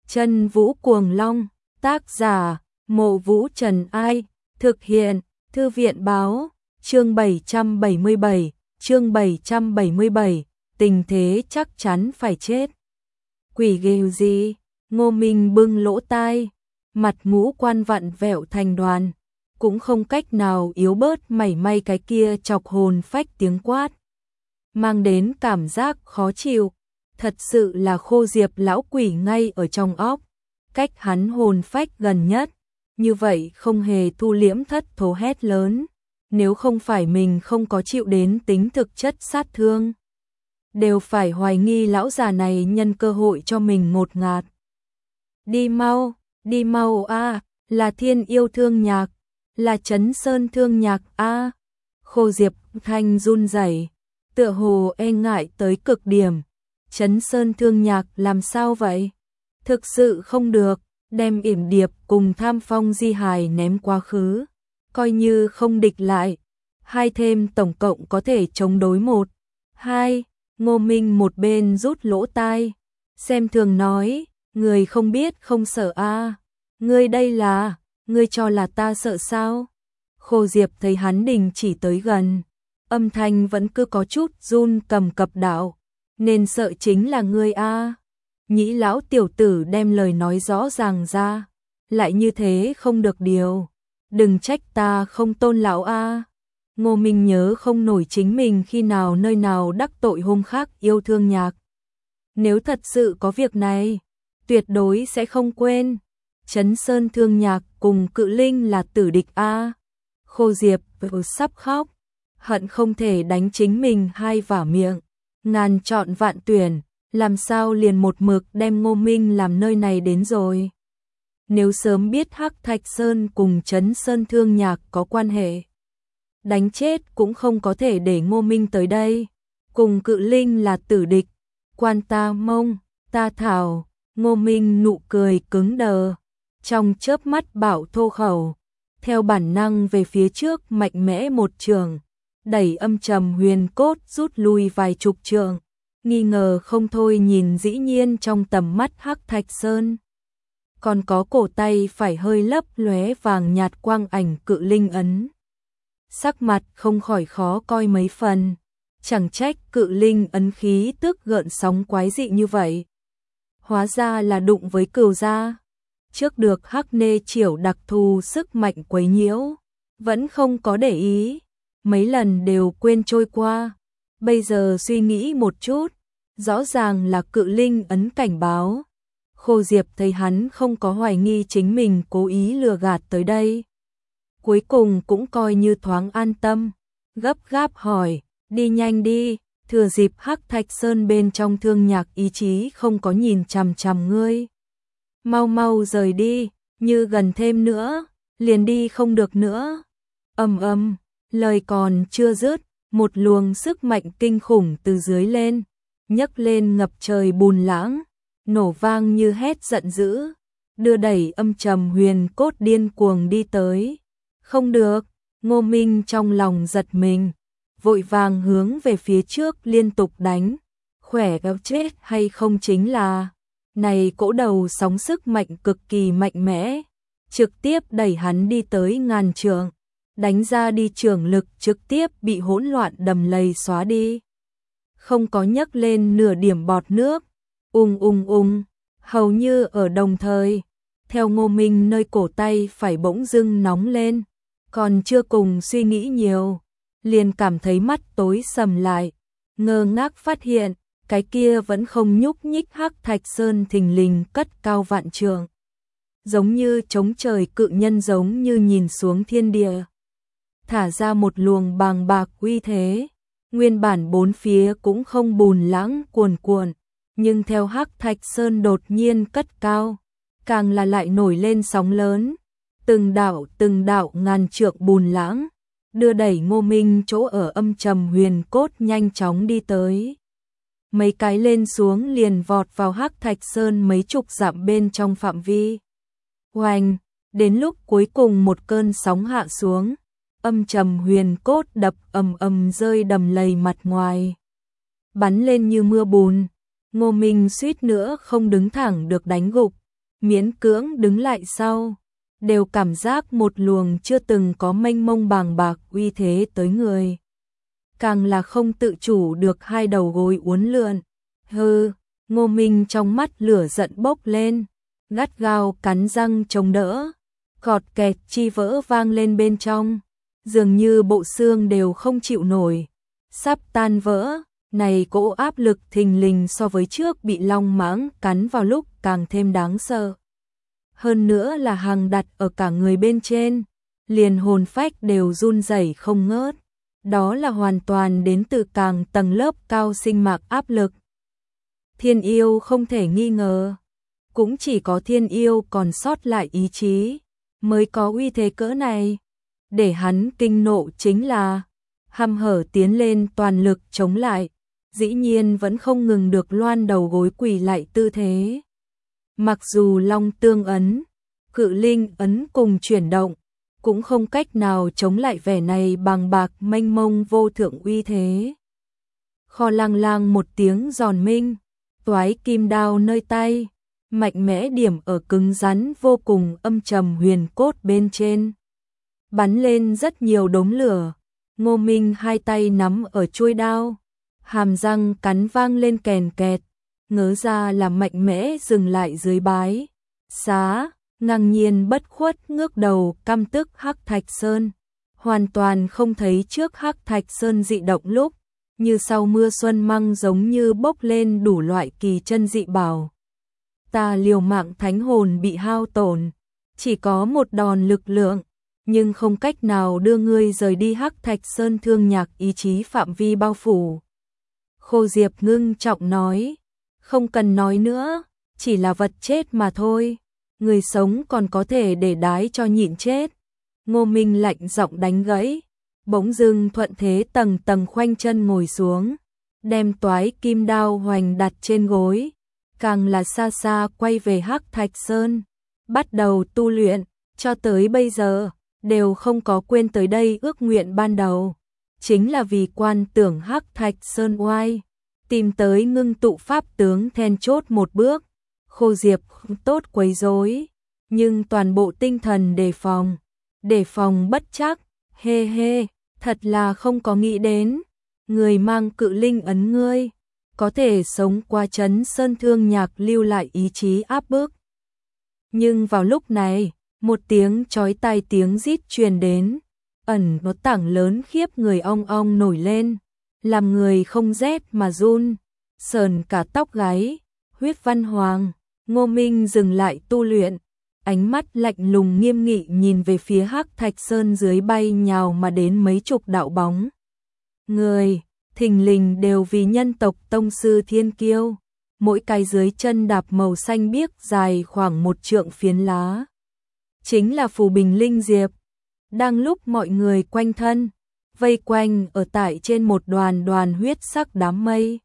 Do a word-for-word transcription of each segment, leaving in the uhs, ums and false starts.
Chân Vũ Cuồng Long, tác giả, Mộ Vũ Trần Ai, thực hiện, Thư viện Báo, chương bảy trăm bảy mươi bảy, chương bảy trăm bảy mươi bảy, tình thế chắc chắn phải chết. Quỷ ghê gì? Ngô Minh bưng lỗ tai, mặt ngũ quan vặn vẹo thành đoàn, cũng không cách nào yếu bớt mảy may cái kia chọc hồn phách tiếng quát, mang đến cảm giác khó chịu, thật sự là Khô Diệp lão quỷ ngay ở trong óc, cách hắn hồn phách gần nhất, như vậy không hề thu liễm thất thố hét lớn, nếu không phải mình không có chịu đến tính thực chất sát thương, đều phải hoài nghi lão già này nhân cơ hội cho mình ngột ngạt. Đi mau, đi mau a, là Thiên Yêu Thương Nhạc, là Trấn Sơn Thương Nhạc a. Khô Diệp thanh run rẩy, tựa hồ e ngại tới cực điểm. Trấn Sơn Thương Nhạc làm sao vậy? Thực sự không được, đem yểm điệp cùng Tham Phong di hài ném quá khứ, coi như không địch lại, hai thêm tổng cộng có thể chống đối một, hai. Ngô Minh một bên rút lỗ tai, xem thường nói, người không biết không sợ a, ngươi đây là, ngươi cho là ta sợ sao? Khô Diệp thấy hắn đình chỉ tới gần, âm thanh vẫn cứ có chút run cầm cập đạo, nên sợ chính là ngươi a. Nhĩ lão tiểu tử đem lời nói rõ ràng ra, lại như thế không được điều, đừng trách ta không tôn lão a. Ngô Minh nhớ không nổi chính mình khi nào nơi nào đắc tội hôm khác Yêu Thương Nhạc. Nếu thật sự có việc này, tuyệt đối sẽ không quên. Trấn Sơn Thương Nhạc cùng Cự Linh là tử địch a. Khô Diệp sắp khóc, hận không thể đánh chính mình hai vả miệng, ngàn chọn vạn tuyển, làm sao liền một mực đem Ngô Minh làm nơi này đến rồi. Nếu sớm biết Hắc Thạch Sơn cùng Trấn Sơn Thương Nhạc có quan hệ, đánh chết cũng không có thể để Ngô Minh tới đây, cùng Cự Linh là tử địch, quan ta mông, ta thảo. Ngô Minh nụ cười cứng đờ, trong chớp mắt bảo thô khẩu, theo bản năng về phía trước mạnh mẽ một trường, đẩy Âm Trầm Huyền Cốt rút lui vài chục trượng, nghi ngờ không thôi nhìn dĩ nhiên trong tầm mắt Hắc Thạch Sơn. Còn có cổ tay phải hơi lấp lóe vàng nhạt quang ảnh Cự Linh ấn. Sắc mặt không khỏi khó coi mấy phần, chẳng trách Cự Linh ấn khí tức gợn sóng quái dị như vậy. Hóa ra là đụng với Cửu gia, trước được Hắc Nê Triểu đặc thù sức mạnh quấy nhiễu, vẫn không có để ý, mấy lần đều quên trôi qua, bây giờ suy nghĩ một chút, rõ ràng là Cự Linh ấn cảnh báo. Khô Diệp thấy hắn không có hoài nghi chính mình cố ý lừa gạt tới đây, cuối cùng cũng coi như thoáng an tâm, gấp gáp hỏi, đi nhanh đi, thừa dịp Hắc Thạch Sơn bên trong Thương Nhạc ý chí không có nhìn chằm chằm ngươi. Mau mau rời đi, như gần thêm nữa, liền đi không được nữa. Ầm ầm, lời còn chưa dứt, một luồng sức mạnh kinh khủng từ dưới lên, nhấc lên ngập trời bùn lãng, nổ vang như hét giận dữ, đưa đẩy Âm Trầm Huyền Cốt điên cuồng đi tới. Không được, Ngô Minh trong lòng giật mình, vội vàng hướng về phía trước liên tục đánh, khỏe gào chết hay không chính là, này cỗ đầu sóng sức mạnh cực kỳ mạnh mẽ, trực tiếp đẩy hắn đi tới ngàn trượng, đánh ra đi trường lực trực tiếp bị hỗn loạn đầm lầy xóa đi. Không có nhấc lên nửa điểm bọt nước, ung ung ung, hầu như ở đồng thời, theo Ngô Minh nơi cổ tay phải bỗng dưng nóng lên, còn chưa cùng suy nghĩ nhiều, liền cảm thấy mắt tối sầm lại, ngơ ngác phát hiện, cái kia vẫn không nhúc nhích Hắc Thạch Sơn thình lình cất cao vạn trượng, giống như chống trời cự nhân, giống như nhìn xuống thiên địa, thả ra một luồng bàng bạc uy thế. Nguyên bản bốn phía cũng không bùn lãng cuồn cuộn, nhưng theo Hắc Thạch Sơn đột nhiên cất cao, càng là lại nổi lên sóng lớn, từng đạo từng đạo ngàn trượng bùn lãng, đưa đẩy Ngô Minh chỗ ở Âm Trầm Huyền Cốt nhanh chóng đi tới. Mấy cái lên xuống liền vọt vào Hắc Thạch Sơn mấy chục dặm bên trong phạm vi. Oanh, đến lúc cuối cùng một cơn sóng hạ xuống, Âm Trầm Huyền Cốt đập ầm ầm rơi đầm lầy mặt ngoài, bắn lên như mưa bùn. Ngô Minh suýt nữa không đứng thẳng được đánh gục, miễn cưỡng đứng lại sau, đều cảm giác một luồng chưa từng có mênh mông bàng bạc uy thế tới người. Càng là không tự chủ được hai đầu gối uốn lượn. Hừ, Ngô Minh trong mắt lửa giận bốc lên, gắt gao cắn răng chống đỡ, cọt kẹt chi vỡ vang lên bên trong, dường như bộ xương đều không chịu nổi, sắp tan vỡ. Này cỗ áp lực thình lình so với trước bị long mãng cắn vào lúc càng thêm đáng sợ. Hơn nữa là hàng đặt ở cả người bên trên, liền hồn phách đều run rẩy không ngớt. Đó là hoàn toàn đến từ càng tầng lớp cao sinh mạc áp lực. Thiên yêu không thể nghi ngờ, cũng chỉ có thiên yêu còn sót lại ý chí, mới có uy thế cỡ này. Để hắn kinh nộ chính là, hăm hở tiến lên toàn lực chống lại, dĩ nhiên vẫn không ngừng được loan đầu gối quỳ lại tư thế. Mặc dù long tương ấn, cự linh ấn cùng chuyển động, cũng không cách nào chống lại vẻ này bàng bạc mênh mông vô thượng uy thế. Kho lang lang một tiếng giòn minh, toái kim đao nơi tay, mạnh mẽ điểm ở cứng rắn vô cùng âm trầm huyền cốt bên trên. Bắn lên rất nhiều đốm lửa, Ngô Minh hai tay nắm ở chuôi đao, hàm răng cắn vang lên kèn kẹt, ngớ ra là mạnh mẽ dừng lại dưới bái. Xá, ngang nhiên bất khuất ngước đầu căm tức Hắc Thạch Sơn, hoàn toàn không thấy trước Hắc Thạch Sơn dị động lúc, như sau mưa xuân măng giống như bốc lên đủ loại kỳ chân dị bảo. Ta liều mạng thánh hồn bị hao tổn, chỉ có một đòn lực lượng, nhưng không cách nào đưa ngươi rời đi Hắc Thạch Sơn thương nhạc ý chí phạm vi bao phủ. Khô Diệp ngưng trọng nói, không cần nói nữa, chỉ là vật chết mà thôi, người sống còn có thể để đái cho nhịn chết. Ngô Minh lạnh giọng đánh gãy, bỗng dưng thuận thế tầng tầng khoanh chân ngồi xuống, đem toái kim đao hoành đặt trên gối, càng là xa xa quay về Hắc Thạch Sơn, bắt đầu tu luyện, cho tới bây giờ, đều không có quên tới đây ước nguyện ban đầu, chính là vì quan tưởng Hắc Thạch Sơn oai, tìm tới ngưng tụ pháp tướng then chốt một bước. Khô Diệp không tốt quấy rối, nhưng toàn bộ tinh thần đề phòng, đề phòng bất chắc, hê hê, thật là không có nghĩ đến, người mang cự linh ấn ngươi, có thể sống qua chấn sơn thương nhạc lưu lại ý chí áp bức. Nhưng vào lúc này, một tiếng chói tai tiếng rít truyền đến, ẩn nó tảng lớn khiếp người ong ong nổi lên, làm người không rét mà run, sờn cả tóc gáy. Huyết Văn Hoàng, Ngô Minh dừng lại tu luyện, ánh mắt lạnh lùng nghiêm nghị nhìn về phía Hắc Thạch Sơn dưới bay nhào mà đến mấy chục đạo bóng. Người, thình lình đều vì nhân tộc tông sư thiên kiêu, mỗi cái dưới chân đạp màu xanh biếc dài khoảng một trượng phiến lá. Chính là Phù Bình Linh Diệp. Đang lúc mọi người quanh thân, vây quanh ở tại trên một đoàn đoàn huyết sắc đám mây.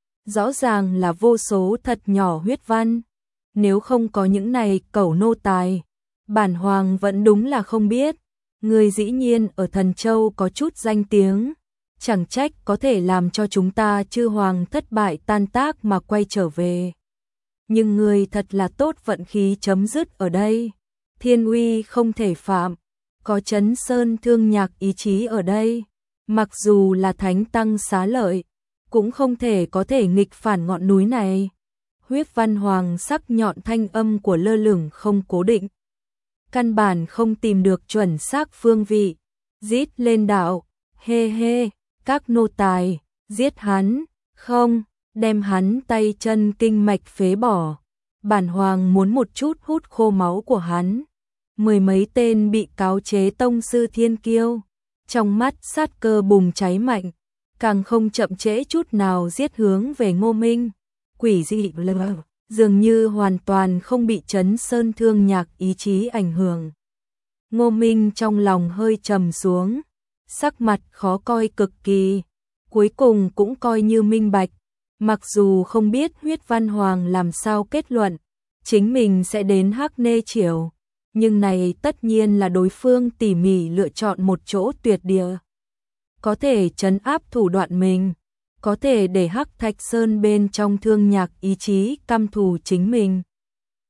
Rõ ràng là vô số thật nhỏ huyết văn. Nếu không có những này cẩu nô tài, bản hoàng vẫn đúng là không biết. Người dĩ nhiên ở Thần Châu có chút danh tiếng, chẳng trách có thể làm cho chúng ta chư hoàng thất bại tan tác mà quay trở về. Nhưng người thật là tốt vận khí chấm dứt ở đây. Thiên uy không thể phạm, có chấn sơn thương nhạc ý chí ở đây. Mặc dù là thánh tăng xá lợi, cũng không thể có thể nghịch phản ngọn núi này. Huyết Văn Hoàng sắc nhọn thanh âm của lơ lửng không cố định, căn bản không tìm được chuẩn xác phương vị. Rít lên đạo, hê hê, các nô tài, giết hắn, không, đem hắn tay chân kinh mạch phế bỏ. Bản hoàng muốn một chút hút khô máu của hắn. Mười mấy tên bị cáo chế tông sư thiên kiêu, trong mắt sát cơ bùng cháy mạnh, càng không chậm trễ chút nào giết hướng về Ngô Minh. Quỷ dị lờ, dường như hoàn toàn không bị chấn sơn thương nhạc ý chí ảnh hưởng. Ngô Minh trong lòng hơi trầm xuống, sắc mặt khó coi cực kỳ, cuối cùng cũng coi như minh bạch, mặc dù không biết Huyết Văn Hoàng làm sao kết luận, chính mình sẽ đến Hắc Nê Triều, nhưng này tất nhiên là đối phương tỉ mỉ lựa chọn một chỗ tuyệt địa, có thể trấn áp thủ đoạn mình, có thể để Hắc Thạch Sơn bên trong thương nhạc ý chí căm thù chính mình.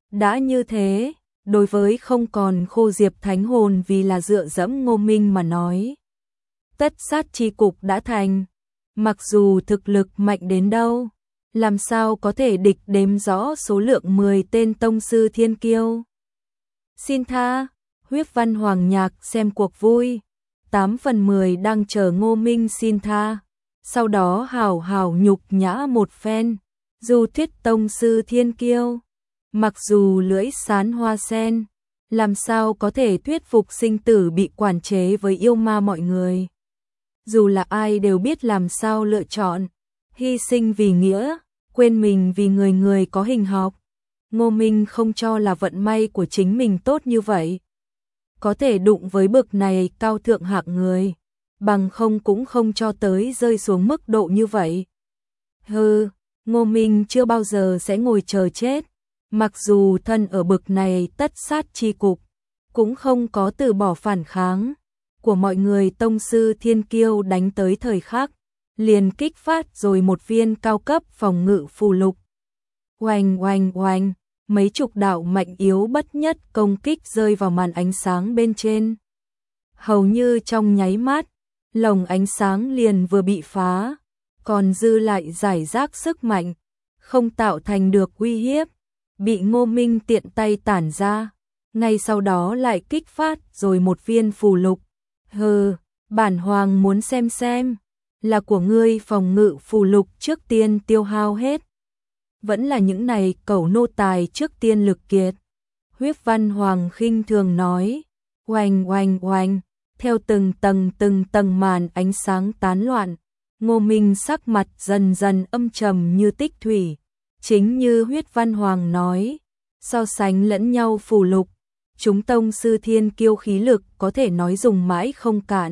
Đã như thế, đối với không còn Khô Diệp thánh hồn vì là dựa dẫm Ngô Minh mà nói. Tất sát chi cục đã thành, mặc dù thực lực mạnh đến đâu, làm sao có thể địch đếm rõ số lượng mười tên tông sư thiên kiêu. Xin tha, Huyết Văn Hoàng Nhạc xem cuộc vui, tám phần mười đang chờ Ngô Minh xin tha, sau đó hào hào nhục nhã một phen, dù thuyết tông sư thiên kiêu, mặc dù lưỡi sán hoa sen, làm sao có thể thuyết phục sinh tử bị quản chế với yêu ma mọi người. Dù là ai đều biết làm sao lựa chọn, hy sinh vì nghĩa, quên mình vì người người có hình học. Ngô Minh không cho là vận may của chính mình tốt như vậy. Có thể đụng với bực này cao thượng hạng người, bằng không cũng không cho tới rơi xuống mức độ như vậy. Hừ, Ngô Minh chưa bao giờ sẽ ngồi chờ chết, mặc dù thân ở bực này tất sát chi cục, cũng không có từ bỏ phản kháng của mọi người tông sư thiên kiêu đánh tới thời khắc, liền kích phát rồi một viên cao cấp phòng ngự phù lục. Oanh oanh oanh, mấy chục đạo mạnh yếu bất nhất công kích rơi vào màn ánh sáng bên trên. Hầu như trong nháy mắt, lồng ánh sáng liền vừa bị phá, còn dư lại giải rác sức mạnh, không tạo thành được uy hiếp, bị Ngô Minh tiện tay tản ra, ngay sau đó lại kích phát rồi một viên phù lục. Hừ, bản hoàng muốn xem xem, là của ngươi phòng ngự phù lục trước tiên tiêu hao hết. Vẫn là những này cẩu nô tài trước tiên lực kiệt. Huyết Văn Hoàng khinh thường nói, oanh oanh oanh, theo từng tầng từng tầng màn ánh sáng tán loạn, Ngô Minh sắc mặt dần dần âm trầm như tích thủy. Chính như Huyết Văn Hoàng nói, so sánh lẫn nhau phù lục, chúng tông sư thiên kiêu khí lực có thể nói dùng mãi không cạn.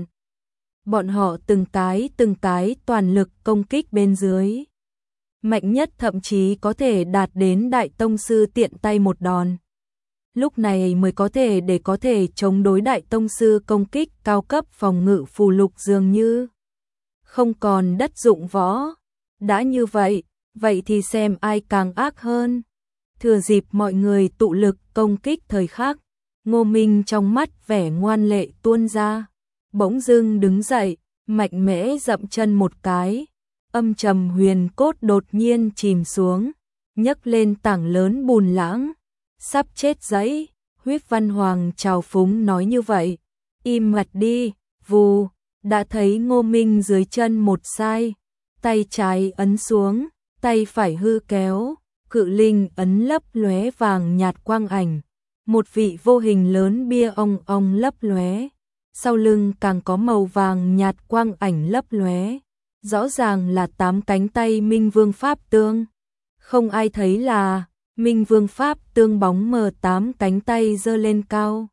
Bọn họ từng cái từng cái toàn lực công kích bên dưới. Mạnh nhất thậm chí có thể đạt đến đại tông sư tiện tay một đòn. Lúc này mới có thể để có thể chống đối đại tông sư công kích cao cấp phòng ngự phù lục dường như không còn đất dụng võ. Đã như vậy, vậy thì xem ai càng ác hơn. Thừa dịp mọi người tụ lực công kích thời khắc, Ngô Minh trong mắt vẻ ngoan lệ tuôn ra, bỗng dưng đứng dậy, mạnh mẽ dậm chân một cái, âm trầm huyền cốt đột nhiên chìm xuống, nhấc lên tảng lớn bùn lãng, sắp chết dẫy. Huyết Văn Hoàng trào phúng nói như vậy, im mặt đi. Vù, đã thấy Ngô Minh dưới chân một sai, tay trái ấn xuống, tay phải hư kéo, cự linh ấn lấp lóe vàng nhạt quang ảnh, một vị vô hình lớn bia ong ong lấp lóe, sau lưng càng có màu vàng nhạt quang ảnh lấp lóe, rõ ràng là tám cánh tay Minh Vương Pháp Tương. Không ai thấy là Minh Vương Pháp Tương bóng mờ tám cánh tay giơ lên cao,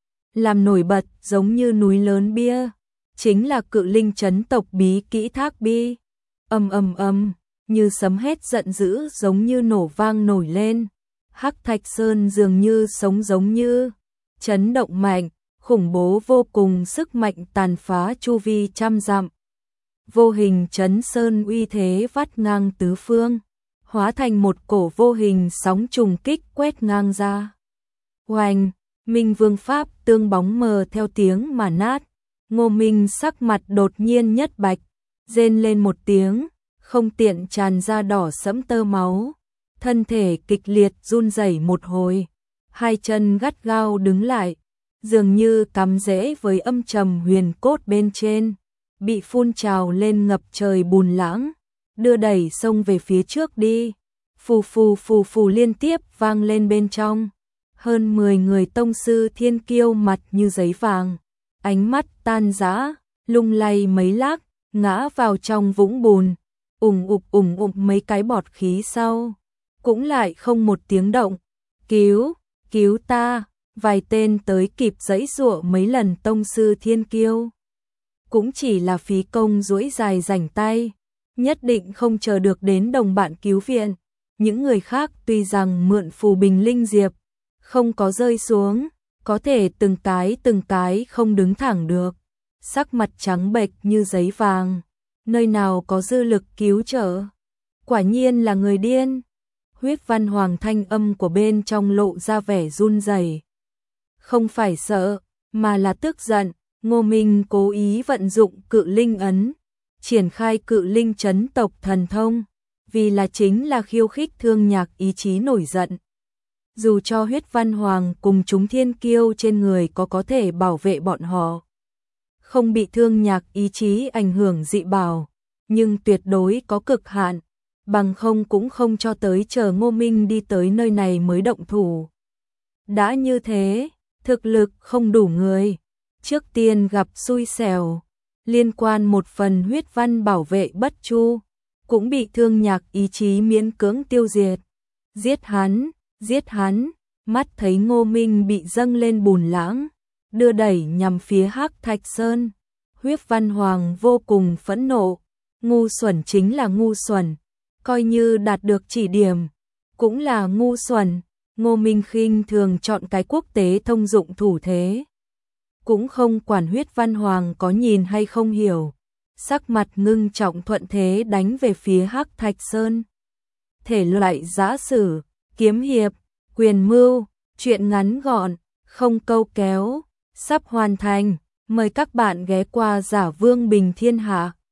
làm nổi bật giống như núi lớn bia, chính là cự linh chấn tộc bí kỹ Thác Bi. Ầm ầm ầm, như sấm hét giận dữ giống như nổ vang nổi lên. Hắc Thạch Sơn dường như sống giống như chấn động mạnh, khủng bố vô cùng sức mạnh tàn phá chu vi trăm dặm. Vô hình chấn sơn uy thế vắt ngang tứ phương, hóa thành một cổ vô hình sóng trùng kích quét ngang ra. Oanh, Minh Vương Pháp Tương bóng mờ theo tiếng mà nát. Ngô Minh sắc mặt đột nhiên nhất bạch, rên lên một tiếng, không tiện tràn ra đỏ sẫm tơ máu, thân thể kịch liệt run rẩy một hồi, hai chân gắt gao đứng lại, dường như cắm rễ với âm trầm huyền cốt bên trên, bị phun trào lên ngập trời bùn lãng, đưa đẩy xông về phía trước đi. Phù phù phù phù liên tiếp vang lên bên trong. Hơn mười người tông sư thiên kiêu mặt như giấy vàng, ánh mắt tan rã, lung lay mấy lát, ngã vào trong vũng bùn, ủng ục ủng ục mấy cái bọt khí sau, cũng lại không một tiếng động. Cứu, cứu ta, vài tên tới kịp giãy giụa mấy lần tông sư thiên kiêu. Cũng chỉ là phí công duỗi dài rảnh tay, nhất định không chờ được đến đồng bạn cứu viện. Những người khác tuy rằng mượn phù bình linh diệp, không có rơi xuống, có thể từng cái từng cái không đứng thẳng được, sắc mặt trắng bệch như giấy vàng, nơi nào có dư lực cứu trợ. Quả nhiên là người điên. Huyết Văn Hoàng thanh âm của bên trong lộ ra vẻ run rẩy. Không phải sợ, mà là tức giận. Ngô Minh cố ý vận dụng cự linh ấn, triển khai cự linh chấn tộc thần thông, vì là chính là khiêu khích Thương Nhạc ý chí nổi giận. Dù cho Huyết Văn Hoàng cùng chúng thiên kiêu trên người có có thể bảo vệ bọn họ, không bị Thương Nhạc ý chí ảnh hưởng dị bảo, nhưng tuyệt đối có cực hạn, bằng không cũng không cho tới chờ Ngô Minh đi tới nơi này mới động thủ. Đã như thế, thực lực không đủ người, trước tiên gặp xui xẻo, liên quan một phần huyết văn bảo vệ bất chu, cũng bị Thương Nhạc ý chí miễn cưỡng tiêu diệt. Giết hắn, giết hắn, mắt thấy Ngô Minh bị dâng lên bùn lãng, đưa đẩy nhằm phía Hắc Thạch Sơn. Huyết Văn Hoàng vô cùng phẫn nộ, ngu xuẩn chính là ngu xuẩn, coi như đạt được chỉ điểm, cũng là ngu xuẩn. Ngô Minh khinh thường chọn cái quốc tế thông dụng thủ thế, cũng không quản Huyết Văn Hoàng có nhìn hay không hiểu, sắc mặt ngưng trọng thuận thế đánh về phía Hắc Thạch Sơn. Thể loại giã sử, kiếm hiệp, quyền mưu, truyện ngắn gọn, không câu kéo, sắp hoàn thành, mời các bạn ghé qua Giả Vương Bình Thiên Hạ.